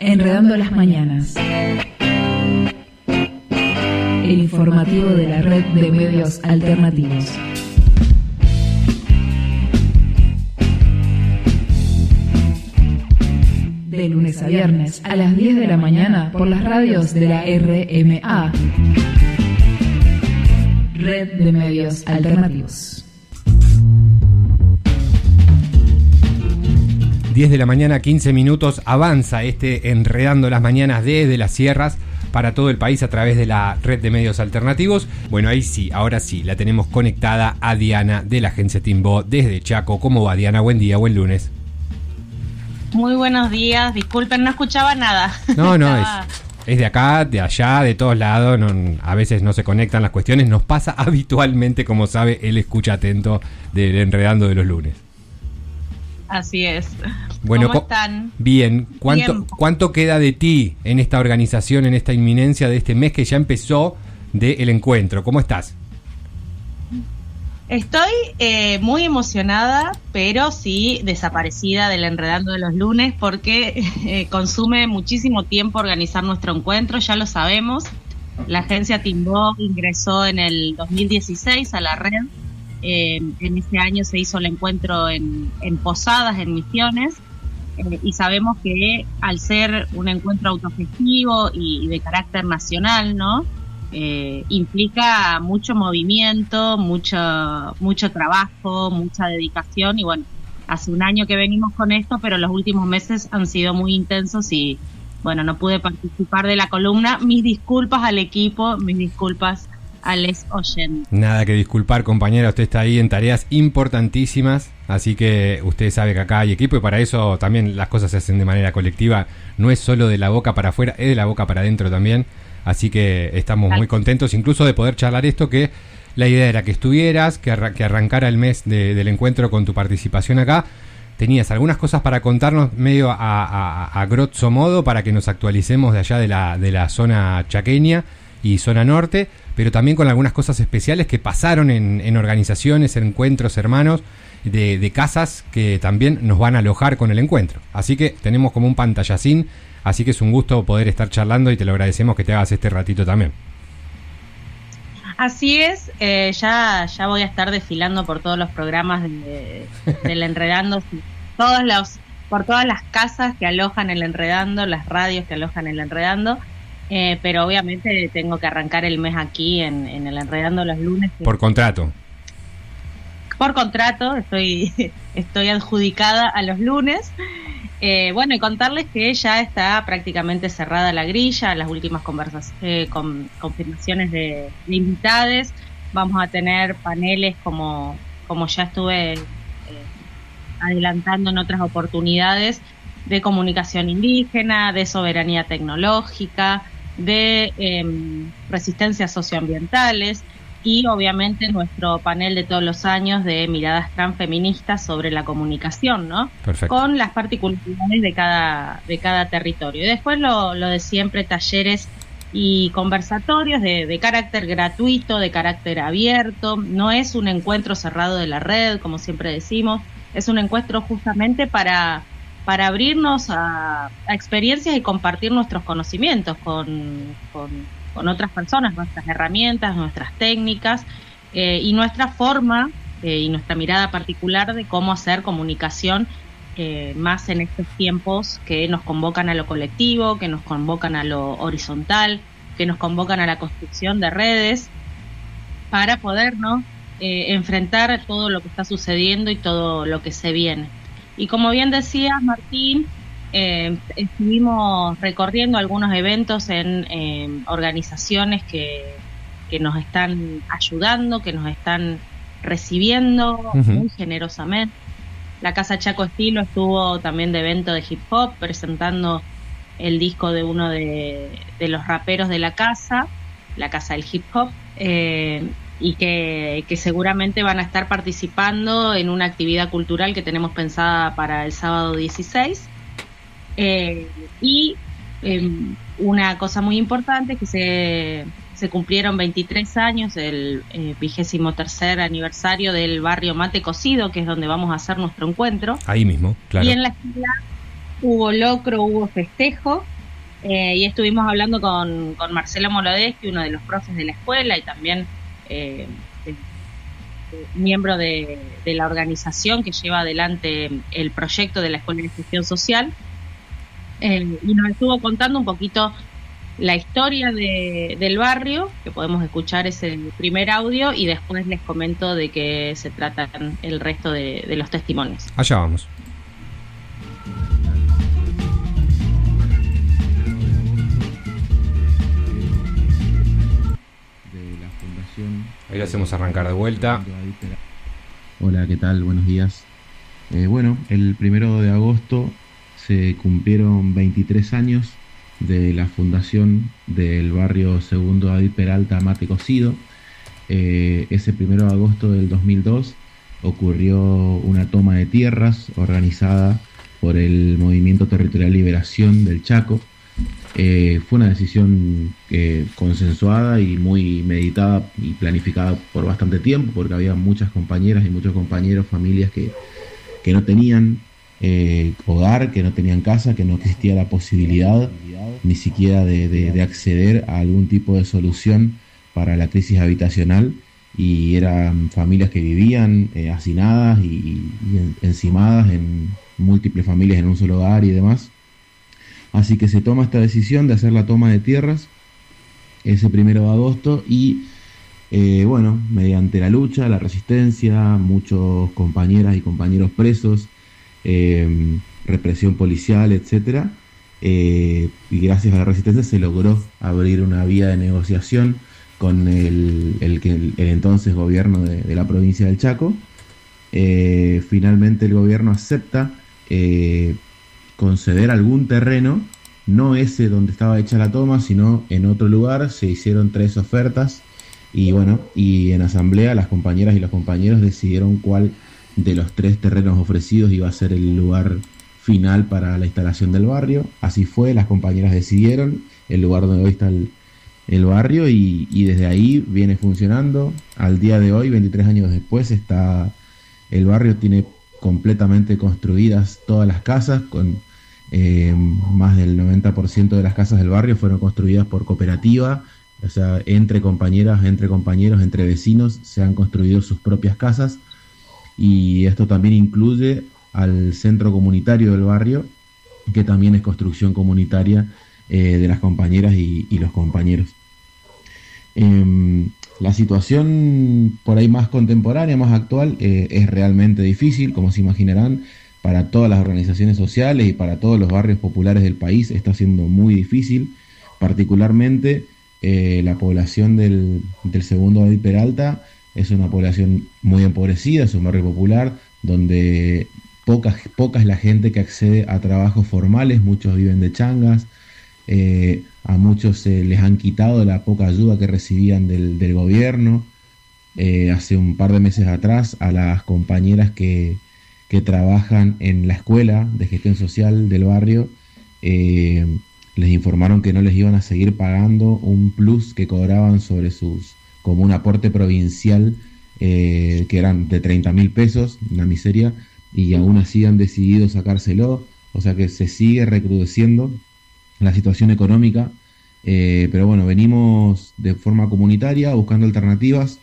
Enredando las mañanas. El informativo de la red de medios alternativos. De lunes a viernes a las 10 de la mañana por las radios de la RMA. Red de Medios Alternativos. 10 de la mañana, 15 minutos, avanza Enredando las Mañanas desde las sierras para todo el país a través de la red de medios alternativos. Bueno, ahora sí, la tenemos conectada a Diana de la agencia Timbó desde Chaco. ¿Cómo va, Diana? Buen día, buen lunes. Muy buenos días, disculpen, no escuchaba nada. No, es de acá, de allá, de todos lados, a veces no se conectan las cuestiones, nos pasa habitualmente, como sabe el escucha atento del Enredando de los lunes. Así es. Bueno, ¿cómo están? Bien. Bien. ¿Cuánto queda de ti en esta organización, en esta inminencia de este mes que ya empezó del encuentro? ¿Cómo estás? Estoy muy emocionada, pero sí desaparecida del Enredando de los lunes porque consume muchísimo tiempo organizar nuestro encuentro, ya lo sabemos. La agencia Timbó ingresó en el 2016 a la red. En ese año se hizo el encuentro en Posadas, en Misiones, y sabemos que al ser un encuentro autogestivo y de carácter nacional, ¿no? Implica mucho movimiento, mucho trabajo, mucha dedicación, y bueno, hace un año que venimos con esto, pero los últimos meses han sido muy intensos y bueno, no pude participar de la columna. Mis disculpas al equipo, mis disculpas a les oyentes. Nada que disculpar, compañera, usted está ahí en tareas importantísimas, así que usted sabe que acá hay equipo y para eso también las cosas se hacen de manera colectiva, no es solo de la boca para afuera, es de la boca para adentro también, así que estamos muy contentos incluso de poder charlar esto, que la idea era que estuvieras, que arrancara el mes del encuentro con tu participación acá. Tenías algunas cosas para contarnos medio a grosso modo para que nos actualicemos de allá de la zona chaqueña y zona norte, pero también con algunas cosas especiales que pasaron en organizaciones, en encuentros hermanos de casas que también nos van a alojar con el encuentro. Así que tenemos como un pantallacín, así que es un gusto poder estar charlando y te lo agradecemos que te hagas este ratito también. Así es, ya voy a estar desfilando por todos los programas del Enredando, por todas las casas que alojan el Enredando, las radios que alojan el Enredando. Pero obviamente tengo que arrancar el mes aquí en el Enredando los lunes. Por contrato. Por contrato, estoy adjudicada a los lunes. Bueno, y contarles que ya está prácticamente cerrada la grilla, las últimas confirmaciones de invitades. Vamos a tener paneles como ya estuve adelantando en otras oportunidades, de comunicación indígena, de soberanía tecnológica, de resistencias socioambientales y obviamente nuestro panel de todos los años de miradas transfeministas sobre la comunicación, ¿no? Perfecto. Con las particularidades de cada territorio. Y después lo de siempre, talleres y conversatorios de carácter gratuito, de carácter abierto. No es un encuentro cerrado de la red, como siempre decimos, es un encuentro justamente para abrirnos a experiencias y compartir nuestros conocimientos con otras personas, nuestras herramientas, nuestras técnicas y nuestra forma y nuestra mirada particular de cómo hacer comunicación más en estos tiempos que nos convocan a lo colectivo, que nos convocan a lo horizontal, que nos convocan a la construcción de redes para podernos enfrentar todo lo que está sucediendo y todo lo que se viene. Y como bien decía Martín, estuvimos recorriendo algunos eventos en organizaciones que nos están ayudando, que nos están recibiendo muy generosamente. La Casa Chaco Estilo estuvo también de evento de hip hop, presentando el disco de uno de los raperos de la Casa del Hip Hop, y que seguramente van a estar participando en una actividad cultural que tenemos pensada para el sábado 16. Y una cosa muy importante, que se cumplieron 23 años del 23º aniversario del barrio Mate Cocido, que es donde vamos a hacer nuestro encuentro. Ahí mismo, claro. Y en la esquina hubo locro, hubo festejo, y estuvimos hablando con Marcelo Molodeschi, uno de los profes de la escuela y también miembro de la organización que lleva adelante el proyecto de la Escuela de Gestión Social, y nos estuvo contando un poquito la historia del barrio, que podemos escuchar ese primer audio, y después les comento de qué se tratan el resto de los testimonios. Allá vamos. Ahí lo hacemos arrancar de vuelta. Hola, ¿qué tal? Buenos días. Bueno, el 1 de agosto se cumplieron 23 años de la fundación del barrio Segundo David Peralta, Mate Cocido. Ese 1 de agosto del 2002 ocurrió una toma de tierras organizada por el Movimiento Territorial Liberación del Chaco. Fue una decisión consensuada y muy meditada y planificada por bastante tiempo, porque había muchas compañeras y muchos compañeros, familias que no tenían hogar, que no tenían casa, que no existía la posibilidad ni siquiera de acceder a algún tipo de solución para la crisis habitacional, y eran familias que vivían hacinadas y encimadas en múltiples familias en un solo hogar y demás. Así que se toma esta decisión de hacer la toma de tierras ese 1 de agosto y bueno, mediante la lucha, la resistencia, muchos compañeras y compañeros presos, represión policial, etcétera, y gracias a la resistencia se logró abrir una vía de negociación con el entonces gobierno de la provincia del Chaco. Finalmente el gobierno acepta conceder algún terreno, no ese donde estaba hecha la toma, sino en otro lugar. Se hicieron 3 ofertas y bueno, y en asamblea las compañeras y los compañeros decidieron cuál de los 3 terrenos ofrecidos iba a ser el lugar final para la instalación del barrio. Así fue, las compañeras decidieron el lugar donde hoy está el barrio, y desde ahí viene funcionando. Al día de hoy, 23 años después, el barrio tiene completamente construidas todas las casas, con más del 90% de las casas del barrio fueron construidas por cooperativa, o sea, entre compañeras, entre compañeros, entre vecinos se han construido sus propias casas, y esto también incluye al centro comunitario del barrio, que también es construcción comunitaria de las compañeras y los compañeros. La situación por ahí más contemporánea, más actual, es realmente difícil, como se imaginarán, para todas las organizaciones sociales y para todos los barrios populares del país está siendo muy difícil. Particularmente la población del Segundo David Peralta es una población muy empobrecida, es un barrio popular donde poca es la gente que accede a trabajos formales, muchos viven de changas. A muchos les han quitado la poca ayuda que recibían del gobierno. Hace un par de meses atrás, a las compañeras que trabajan en la escuela de gestión social del barrio, les informaron que no les iban a seguir pagando un plus que cobraban sobre como un aporte provincial, que eran de 30.000 pesos, una miseria, y aún así han decidido sacárselo. O sea que se sigue recrudeciendo la situación económica, pero bueno, venimos de forma comunitaria buscando alternativas,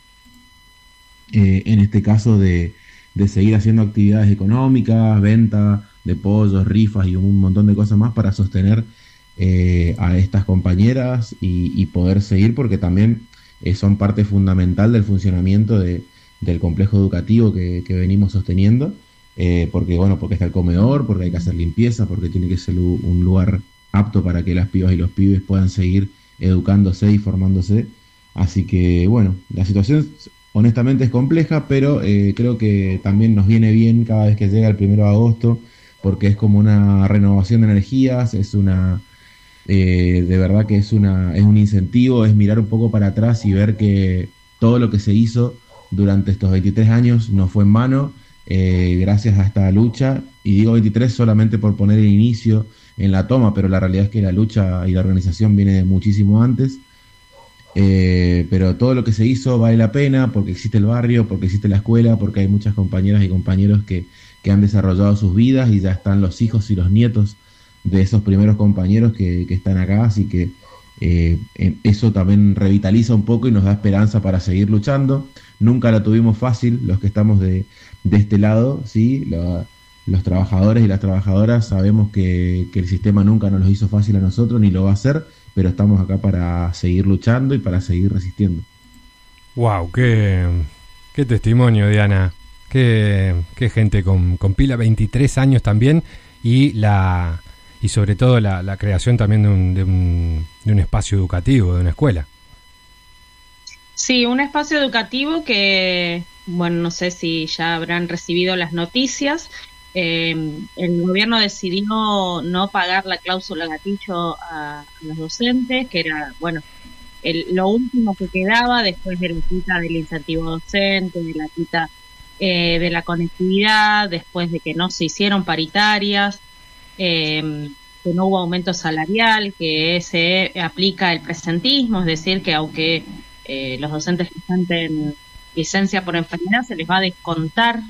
en este caso de seguir haciendo actividades económicas, venta de pollos, rifas y un montón de cosas más para sostener a estas compañeras y poder seguir, porque también son parte fundamental del funcionamiento del complejo educativo que venimos sosteniendo, porque está el comedor, porque hay que hacer limpieza, porque tiene que ser un lugar apto para que las pibas y los pibes puedan seguir educándose y formándose. Así que bueno, la situación honestamente es compleja, pero creo que también nos viene bien cada vez que llega el 1 de agosto, porque es como una renovación de energías, es de verdad que es un incentivo, es mirar un poco para atrás y ver que todo lo que se hizo durante estos 23 años no fue en vano, gracias a esta lucha. Y digo 23 solamente por poner el inicio en la toma, pero la realidad es que la lucha y la organización viene de muchísimo antes. Pero todo lo que se hizo vale la pena, porque existe el barrio, porque existe la escuela, porque hay muchas compañeras y compañeros que han desarrollado sus vidas y ya están los hijos y los nietos de esos primeros compañeros que están acá, así que eso también revitaliza un poco y nos da esperanza para seguir luchando. Nunca la tuvimos fácil los que estamos de este lado, ¿sí? Los trabajadores y las trabajadoras sabemos que el sistema nunca nos lo hizo fácil a nosotros ni lo va a hacer, pero estamos acá para seguir luchando y para seguir resistiendo. Wow, qué testimonio, Diana. Qué gente con pila, 23 años también, y sobre todo la creación también de un espacio educativo, de una escuela. Sí, un espacio educativo que, bueno, no sé si ya habrán recibido las noticias. El gobierno decidió no pagar la cláusula gatillo a los docentes, que era, bueno, lo último que quedaba después de la quita del incentivo docente, de la quita de la conectividad, después de que no se hicieron paritarias, que no hubo aumento salarial, que se aplica el presentismo, es decir, que aunque los docentes que están en licencia por enfermedad se les va a descontar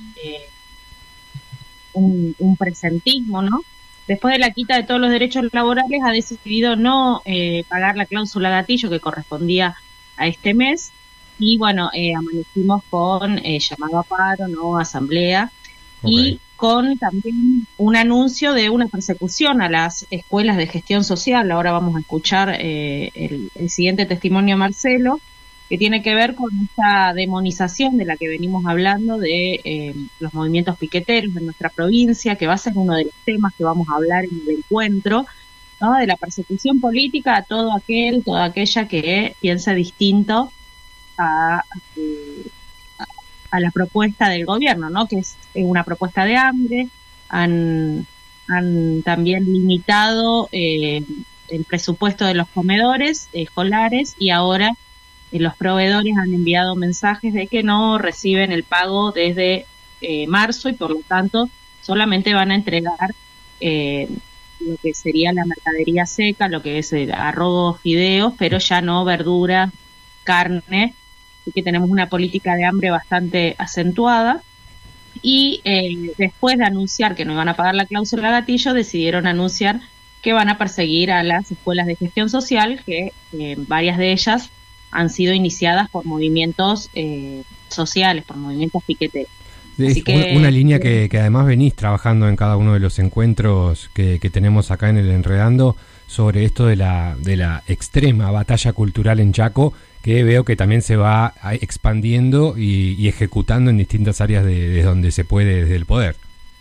un presentismo, ¿no? Después de la quita de todos los derechos laborales ha decidido no pagar la cláusula gatillo que correspondía a este mes, y bueno, amanecimos con llamado a paro, ¿no? Asamblea, okay. Y con también un anuncio de una persecución a las escuelas de gestión social. Ahora vamos a escuchar el siguiente testimonio de Marcelo, que tiene que ver con esta demonización de la que venimos hablando de los movimientos piqueteros de nuestra provincia, que va a ser uno de los temas que vamos a hablar en el encuentro, ¿no? De la persecución política a toda aquella que piense distinto a la propuesta del gobierno, ¿no? Que es una propuesta de hambre. Han también limitado el presupuesto de los comedores escolares, y ahora los proveedores han enviado mensajes de que no reciben el pago desde marzo, y por lo tanto solamente van a entregar lo que sería la mercadería seca, lo que es arroz, fideos, pero ya no verduras, carne. Así que tenemos una política de hambre bastante acentuada. Y después de anunciar que no iban a pagar la cláusula gatillo, decidieron anunciar que van a perseguir a las escuelas de gestión social, que varias de ellas han sido iniciadas por movimientos sociales, por movimientos piqueteros. Es una línea que además venís trabajando en cada uno de los encuentros que tenemos acá en el Enredando, sobre esto de la extrema batalla cultural en Chaco, que veo que también se va expandiendo y ejecutando en distintas áreas de donde se puede desde el poder.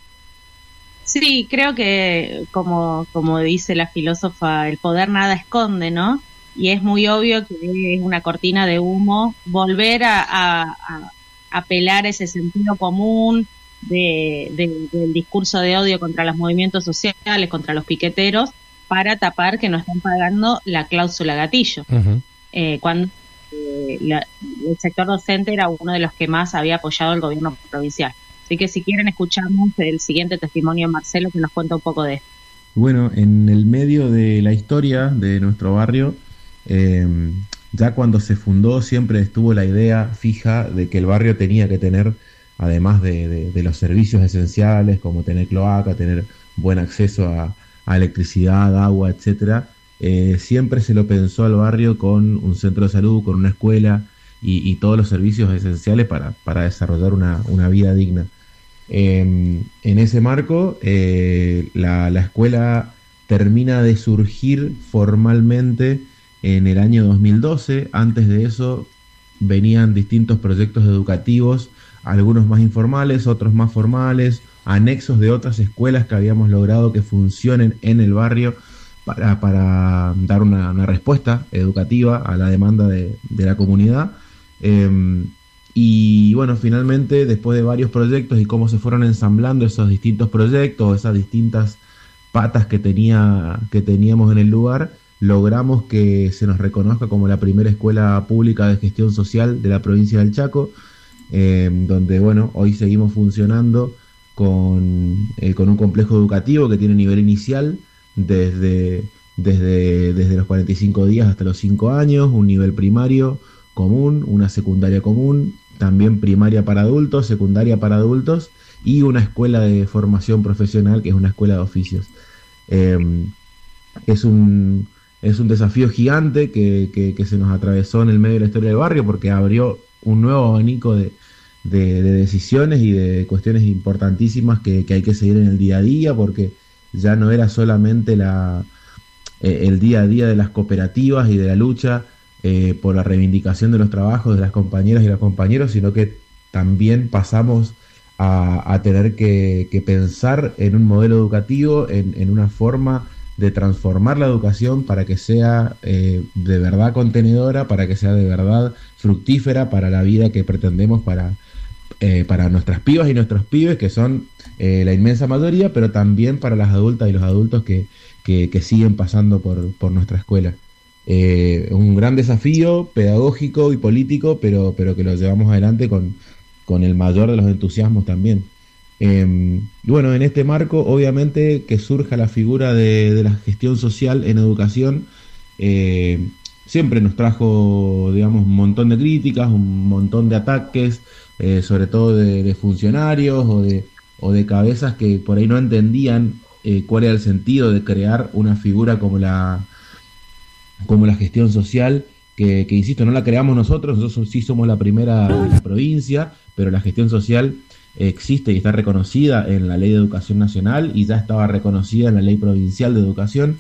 Sí, creo que como dice la filósofa, el poder nada esconde, ¿no? Y es muy obvio que es una cortina de humo volver a apelar ese sentido común del discurso de odio contra los movimientos sociales, contra los piqueteros, para tapar que no están pagando la cláusula gatillo. Uh-huh. Cuando el sector docente era uno de los que más había apoyado el gobierno provincial. Así que si quieren escuchamos el siguiente testimonio de Marcelo, que nos cuenta un poco de esto. Bueno, en el medio de la historia de nuestro barrio, ya cuando se fundó siempre estuvo la idea fija de que el barrio tenía que tener, además de los servicios esenciales como tener cloaca, tener buen acceso a electricidad, agua, etcétera, siempre se lo pensó al barrio con un centro de salud, con una escuela y todos los servicios esenciales para desarrollar una vida digna. En ese marco, la escuela termina de surgir formalmente en el año 2012. Antes de eso venían distintos proyectos educativos, algunos más informales, otros más formales, anexos de otras escuelas que habíamos logrado que funcionen en el barrio para dar una respuesta educativa a la demanda de la comunidad. Y bueno, finalmente, después de varios proyectos y cómo se fueron ensamblando esos distintos proyectos, esas distintas patas que teníamos en el lugar, logramos que se nos reconozca como la primera escuela pública de gestión social de la provincia del Chaco, donde bueno, hoy seguimos funcionando con un complejo educativo que tiene nivel inicial desde los 45 días hasta los 5 años, un nivel primario común, una secundaria común, también primaria para adultos, secundaria para adultos y una escuela de formación profesional que es una escuela de oficios. Es un desafío gigante que se nos atravesó en el medio de la historia del barrio, porque abrió un nuevo abanico de decisiones y de cuestiones importantísimas que hay que seguir en el día a día, porque ya no era solamente el día a día de las cooperativas y de la lucha por la reivindicación de los trabajos de las compañeras y los compañeros, sino que también pasamos a tener que pensar en un modelo educativo, en una forma de transformar la educación para que sea de verdad contenedora, para que sea de verdad fructífera para la vida que pretendemos para nuestras pibas y nuestros pibes, que son la inmensa mayoría, pero también para las adultas y los adultos que siguen pasando por nuestra escuela. Un gran desafío pedagógico y político, pero que lo llevamos adelante con el mayor de los entusiasmos también. Bueno, en este marco, obviamente, que surja la figura de la gestión social en educación, siempre nos trajo, digamos, un montón de críticas, un montón de ataques, sobre todo de funcionarios o de cabezas que por ahí no entendían cuál era el sentido de crear una figura como la gestión social, que insisto, no la creamos nosotros sí somos la primera de la provincia, pero la gestión social existe y está reconocida en la Ley de Educación Nacional y ya estaba reconocida en la Ley Provincial de Educación,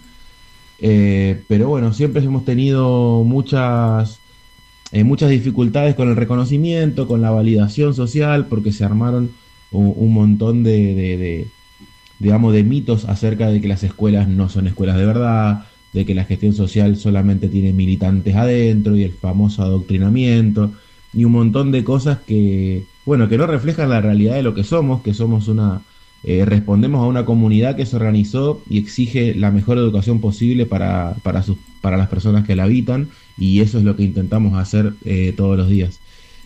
pero bueno, siempre hemos tenido muchas dificultades con el reconocimiento, con la validación social, porque se armaron un montón digamos, de mitos acerca de que las escuelas no son escuelas de verdad, de que la gestión social solamente tiene militantes adentro y el famoso adoctrinamiento y un montón de cosas que no reflejan la realidad de lo que somos respondemos a una comunidad que se organizó y exige la mejor educación posible para las personas que la habitan, y eso es lo que intentamos hacer todos los días.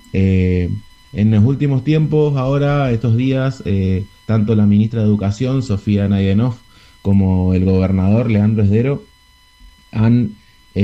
En los últimos tiempos, ahora, estos días, tanto la ministra de Educación, Sofía Nayenov, como el gobernador, Leandro Esdero, han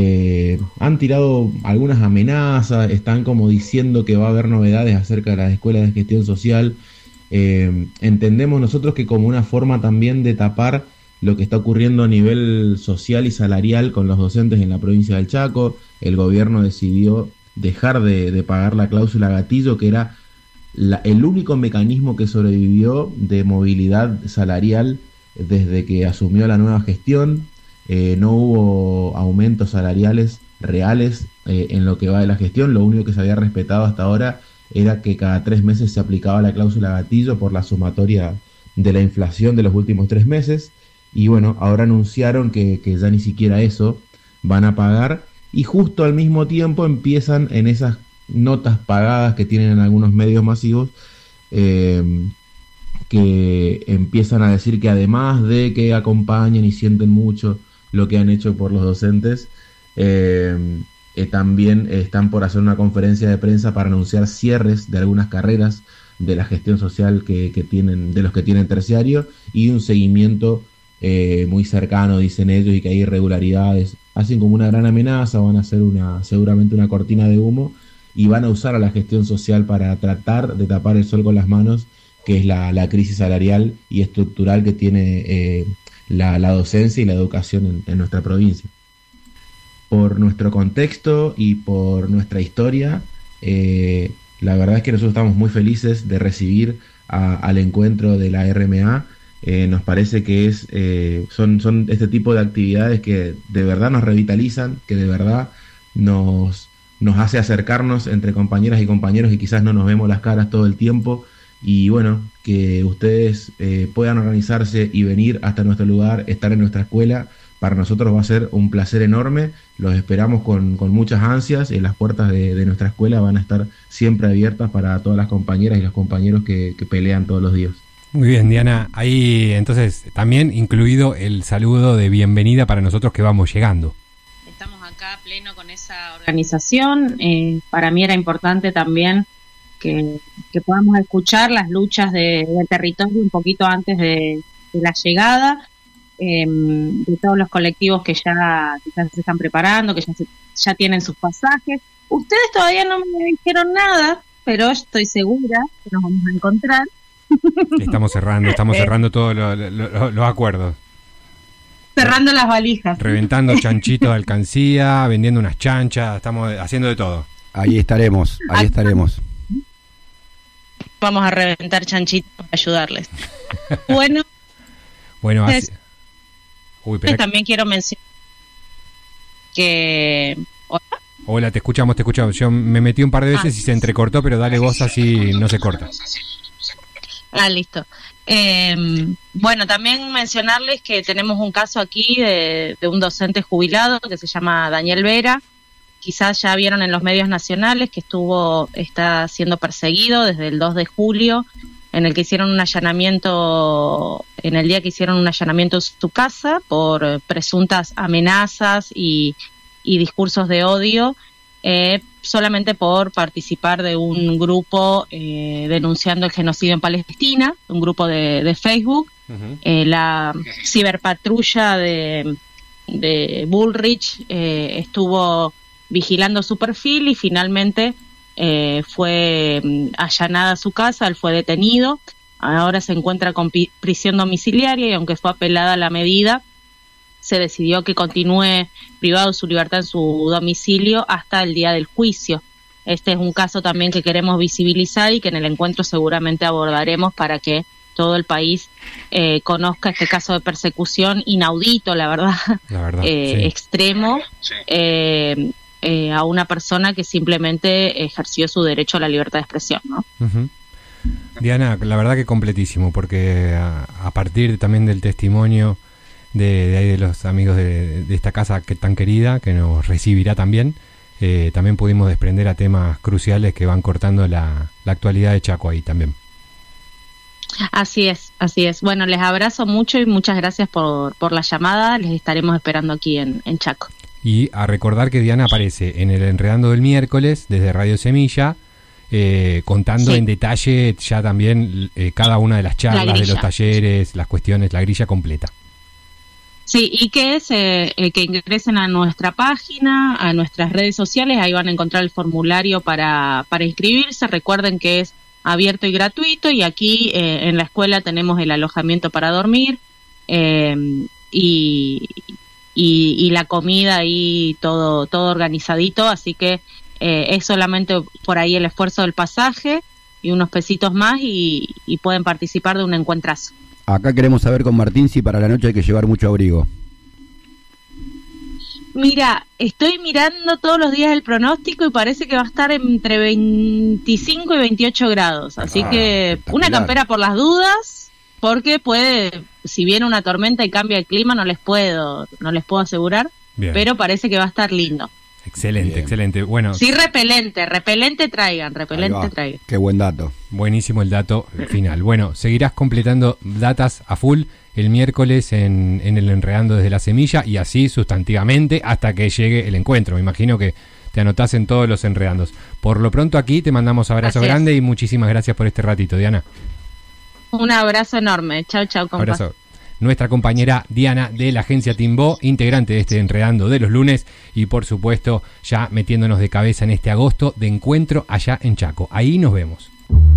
tirado algunas amenazas, están como diciendo que va a haber novedades acerca de las escuelas de gestión social. Entendemos nosotros que como una forma también de tapar lo que está ocurriendo a nivel social y salarial con los docentes en la provincia del Chaco, el gobierno decidió dejar de pagar la cláusula gatillo, que era el único mecanismo que sobrevivió de movilidad salarial desde que asumió la nueva gestión. No hubo aumentos salariales reales en lo que va de la gestión. Lo único que se había respetado hasta ahora era que cada 3 meses se aplicaba la cláusula gatillo por la sumatoria de la inflación de los últimos 3 meses. Y bueno, ahora anunciaron que ya ni siquiera eso van a pagar, y justo al mismo tiempo empiezan en esas notas pagadas que tienen en algunos medios masivos, que empiezan a decir que además de que acompañan y sienten mucho lo que han hecho por los docentes, también están por hacer una conferencia de prensa para anunciar cierres de algunas carreras de la gestión social que tienen, de los que tienen terciario, y un seguimiento muy cercano, dicen ellos, y que hay irregularidades. Hacen como una gran amenaza, van a hacer seguramente una cortina de humo, y van a usar a la gestión social para tratar de tapar el sol con las manos, que es la crisis salarial y estructural que tiene la docencia y la educación en nuestra provincia. Por nuestro contexto y por nuestra historia, la verdad es que nosotros estamos muy felices de recibir al encuentro de la RMA. Nos parece que son este tipo de actividades que de verdad nos revitalizan, que de verdad nos hace acercarnos entre compañeras y compañeros, y quizás no nos vemos las caras todo el tiempo, y bueno, que ustedes puedan organizarse y venir hasta nuestro lugar, estar en nuestra escuela. Para nosotros va a ser un placer enorme. Los esperamos con muchas ansias, y las puertas de nuestra escuela van a estar siempre abiertas para todas las compañeras y los compañeros que pelean todos los días. Muy bien, Diana. Ahí entonces también incluido el saludo de bienvenida para nosotros que vamos llegando. Estamos acá a pleno con esa organización. Para mí era importante también que podamos escuchar las luchas del territorio un poquito antes de la llegada, de todos los colectivos que ya se están preparando, que ya tienen sus pasajes. Ustedes todavía no me dijeron nada, pero estoy segura que nos vamos a encontrar. Estamos cerrando todos los acuerdos. cerrando las valijas. Reventando chanchitos de alcancía, vendiendo unas chanchas, estamos haciendo de todo. Ahí estaremos. Vamos a reventar chanchitos para ayudarles. Bueno, así... también quiero mencionar que... Hola, te escuchamos. Yo me metí un par de veces y se entrecortó, pero dale voz así no se corta. Listo. Bueno, también mencionarles que tenemos un caso aquí de un docente jubilado que se llama Daniel Vera. Quizás ya vieron en los medios nacionales que está siendo perseguido desde el 2 de julio, en el que hicieron un allanamiento, en el día que hicieron un allanamiento en su casa por presuntas amenazas y discursos de odio, solamente por participar de un grupo denunciando el genocidio en Palestina, un grupo de Facebook. Uh-huh. La ciberpatrulla de Bullrich estuvo vigilando su perfil y finalmente fue allanada su casa, él fue detenido, ahora se encuentra con prisión domiciliaria y aunque fue apelada la medida, se decidió que continúe privado de su libertad en su domicilio hasta el día del juicio. Este es un caso también que queremos visibilizar y que en el encuentro seguramente abordaremos para que todo el país conozca este caso de persecución inaudito, la verdad sí. Extremo, a una persona que simplemente ejerció su derecho a la libertad de expresión, ¿no? Uh-huh. Diana, la verdad que completísimo, porque a partir también del testimonio de los amigos de esta casa que tan querida, que nos recibirá también pudimos desprender a temas cruciales que van cortando la actualidad de Chaco ahí también. Así es. Bueno, les abrazo mucho y muchas gracias por la llamada, les estaremos esperando aquí en Chaco. Y a recordar que Diana aparece en el Enredando del miércoles desde Radio Semilla, contando en detalle ya también cada una de las charlas, de los talleres, las cuestiones, la grilla completa. Sí, y que ingresen a nuestra página, a nuestras redes sociales, ahí van a encontrar el formulario para inscribirse. Recuerden que es abierto y gratuito, y aquí en la escuela tenemos el alojamiento para dormir y la comida ahí todo organizadito, así que es solamente por ahí el esfuerzo del pasaje y unos pesitos más y pueden participar de un encuentrazo. Acá queremos saber con Martín si para la noche hay que llevar mucho abrigo. Mira, estoy mirando todos los días el pronóstico y parece que va a estar entre 25 y 28 grados, así que una campera por las dudas, porque si viene una tormenta y cambia el clima no les puedo asegurar. Bien. Pero parece que va a estar lindo. Excelente. Bueno, sí, repelente traigan. Qué buen dato. Buenísimo el dato final. Bueno, seguirás completando datas a full el miércoles en el Enredando desde la Semilla, y así sustantivamente hasta que llegue el encuentro. Me imagino que te anotás en todos los enredandos. Por lo pronto aquí te mandamos abrazo grande y muchísimas gracias por este ratito, Diana. Un abrazo enorme. Chau, compa. Abrazo. Nuestra compañera Diana de la agencia Timbó, integrante de este Enredando de los lunes, y por supuesto ya metiéndonos de cabeza en este agosto de encuentro allá en Chaco. Ahí nos vemos.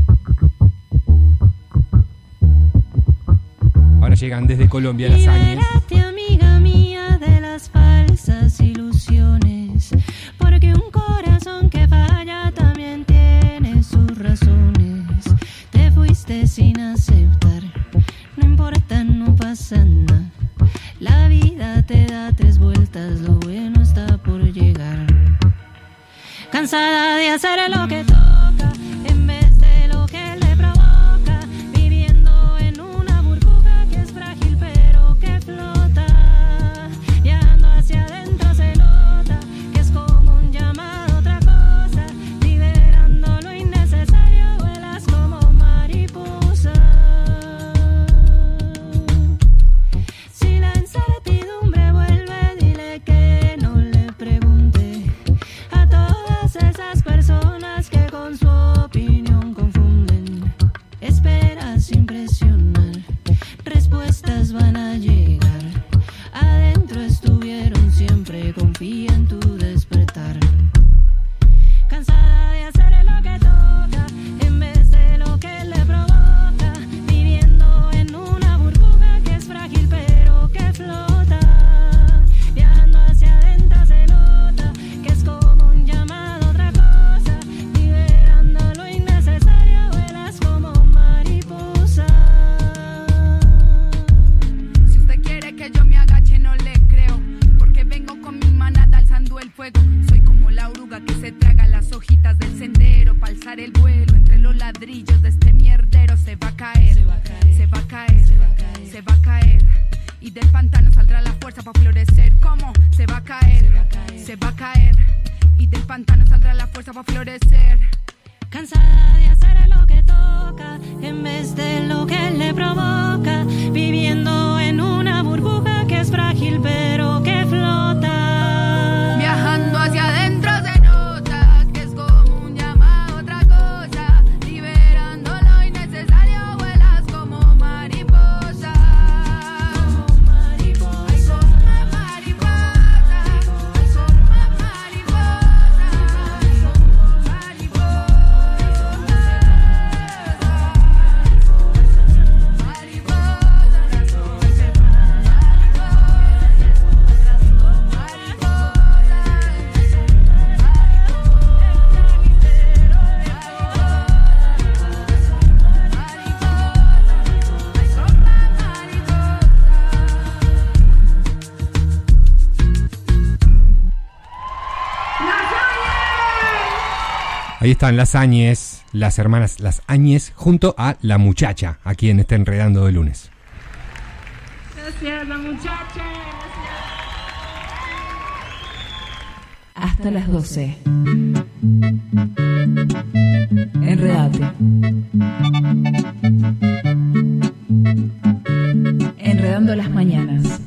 Ahora llegan desde Colombia las Áñez. Libérate, amiga mía, de las falsas ilusiones, porque un corazón que falla también tiene sus razones. Te fuiste sin aceptar, no importa, no pasa nada. La vida te da 3 vueltas, lo bueno está por llegar. Cansada de hacer lo que toca en vez de lo que le provoca, viviendo en una burbuja que es frágil pero que flota. Viajando hacia adentro se nota que es como un llamado a otra cosa, liberando lo innecesario, vuelas como mariposa. Si la incertidumbre vuelve, dile que no le pregunte a todas esas personas que alzar el vuelo entre los ladrillos de este mierdero. Se va a caer, se va a caer, se va a caer, se va a caer, se va a caer. Y del pantano saldrá la fuerza para florecer. ¿Cómo? Se va a caer, se va a caer, se va a caer. Y del pantano saldrá la fuerza para florecer. Cansada de hacer lo que toca en vez de lo que le provoca, viviendo en una burbuja que es frágil pero que flota. Viajando hacia adentro se nota que es como un llamado a otra cosa. Liberando lo innecesario, vuelas como mariposa. Como mariposa. Ay, como mariposa. Ay, como mariposa. Ay, como mariposa. Ahí están las Áñez, las hermanas Las Áñez, junto a La Muchacha, aquí en este Enredando de lunes. Gracias, La Muchacha. Hasta las 12. Enredate. Enredando las mañanas.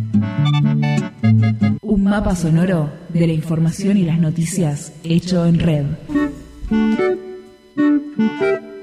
Un mapa sonoro de la información y las noticias hecho en red.